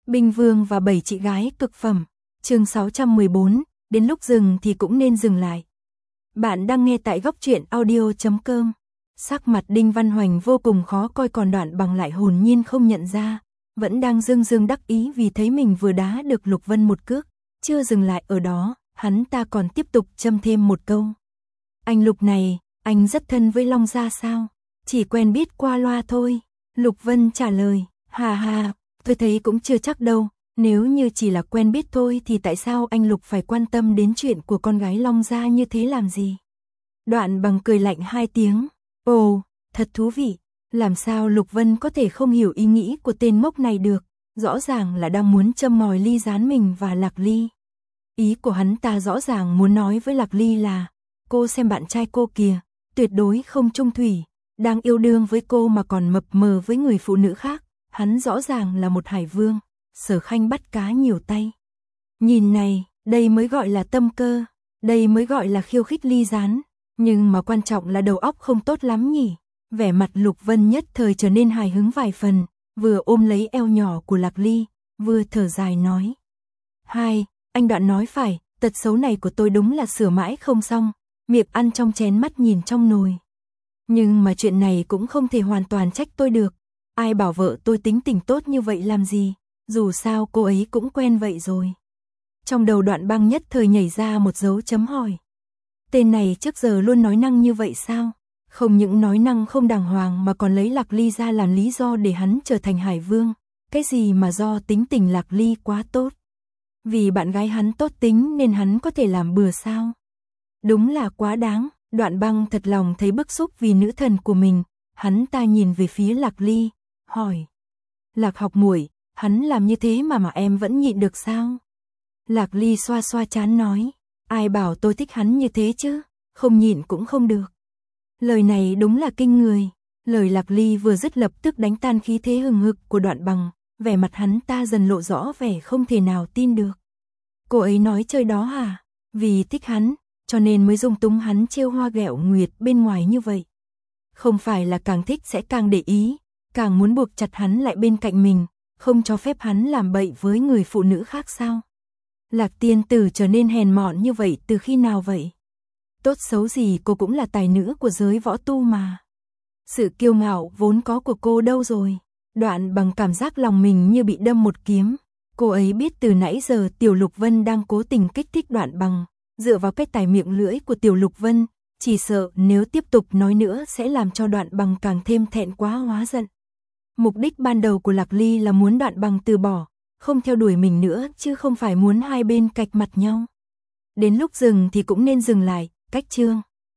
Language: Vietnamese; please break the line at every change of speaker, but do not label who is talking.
Binh Vương và 7 chị gái cực phẩm. Chương 614, đến lúc dừng thì cũng nên dừng lại. Bạn đang nghe tại goctruyện.audio.com. Sắc mặt Đinh Văn Hoành vô cùng khó coi, còn Đoạn Bằng lại hồn nhiên không nhận ra, vẫn đang dương dương đắc ý vì thấy mình vừa đá được Lục Vân một cước. Chưa dừng lại ở đó, hắn ta còn tiếp tục châm thêm một câu. Anh Lục này, anh rất thân với Long Gia sao? Chỉ quen biết qua loa thôi. Lục Vân trả lời, hà hà, tôi thấy cũng chưa chắc đâu. Nếu như chỉ là quen biết thôi thì tại sao anh Lục phải quan tâm đến chuyện của con gái Long Gia như thế làm gì? Đoạn Bằng cười lạnh 2 tiếng. Ồ, thật thú vị. Làm sao Lục Vân có thể không hiểu ý nghĩ của tên ngốc này được? Rõ ràng là đang muốn châm ngòi ly gián mình và Lạc Ly. Ý của hắn ta rõ ràng muốn nói với Lạc Ly là, cô xem bạn trai cô kìa, tuyệt đối không trung thủy, đang yêu đương với cô mà còn mập mờ với người phụ nữ khác. Hắn rõ ràng là một hải vương, Sở Khanh bắt cá nhiều tay. Nhìn này, đây mới gọi là tâm cơ, đây mới gọi là khiêu khích ly gián. Nhưng mà quan trọng là đầu óc không tốt lắm nhỉ. Vẻ mặt Lục Vân nhất thời trở nên hài hứng vài phần, vừa ôm lấy eo nhỏ của Lạc Ly, vừa thở dài nói. Anh Đoạn nói phải, tật xấu này của tôi đúng là sửa mãi không xong, miệng ăn trong chén mắt nhìn trong nồi. Nhưng mà chuyện này cũng không thể hoàn toàn trách tôi được. Ai bảo vợ tôi tính tình tốt như vậy làm gì, dù sao cô ấy cũng quen vậy rồi. Trong đầu Đoạn Băng nhất thời nhảy ra một dấu chấm hỏi. Tên này trước giờ luôn nói năng như vậy sao? Không những nói năng không đàng hoàng mà còn lấy Lạc Ly ra làm lý do để hắn trở thành hải vương. Cái gì mà do tính tình Lạc Ly quá tốt? Vì bạn gái hắn tốt tính nên hắn có thể làm bừa sao? Đúng là quá đáng. Đoạn Băng thật lòng thấy bức xúc vì nữ thần của mình. Hắn ta nhìn về phía Lạc Ly, hỏi. Lạc học muội, hắn làm như thế mà em vẫn nhịn được sao? Lạc Ly xoa xoa trán nói. Ai bảo tôi thích hắn như thế chứ? Không nhịn cũng không được. Lời này đúng là kinh người. Lời Lạc Ly vừa dứt lập tức đánh tan khí thế hừng hực của Đoạn Bằng. Vẻ mặt hắn ta dần lộ rõ vẻ không thể nào tin được. Cô ấy nói chơi đó hả? Vì thích hắn, cho nên mới dung túng hắn trêu hoa ghẹo nguyệt bên ngoài như vậy. Không phải là càng thích sẽ càng để ý, càng muốn buộc chặt hắn lại bên cạnh mình, không cho phép hắn làm bậy với người phụ nữ khác sao? Lạc tiên tử trở nên hèn mọn như vậy từ khi nào vậy? Tốt xấu gì cô cũng là tài nữ của giới võ tu mà. Sự kiêu ngạo vốn có của cô đâu rồi? Đoạn Bằng cảm giác lòng mình như bị đâm một kiếm. Cô ấy biết từ nãy giờ Tiểu Lục Vân đang cố tình kích thích Đoạn Bằng. Dựa vào cái tài miệng lưỡi của Tiểu Lục Vân, chỉ sợ nếu tiếp tục nói nữa sẽ làm cho Đoạn Bằng càng thêm thẹn quá hóa giận. Mục đích ban đầu của Lạc Ly là muốn Đoạn Bằng từ bỏ, không theo đuổi mình nữa chứ không phải muốn hai bên cạch mặt nhau. Đến lúc dừng thì cũng nên dừng lại, cách chương.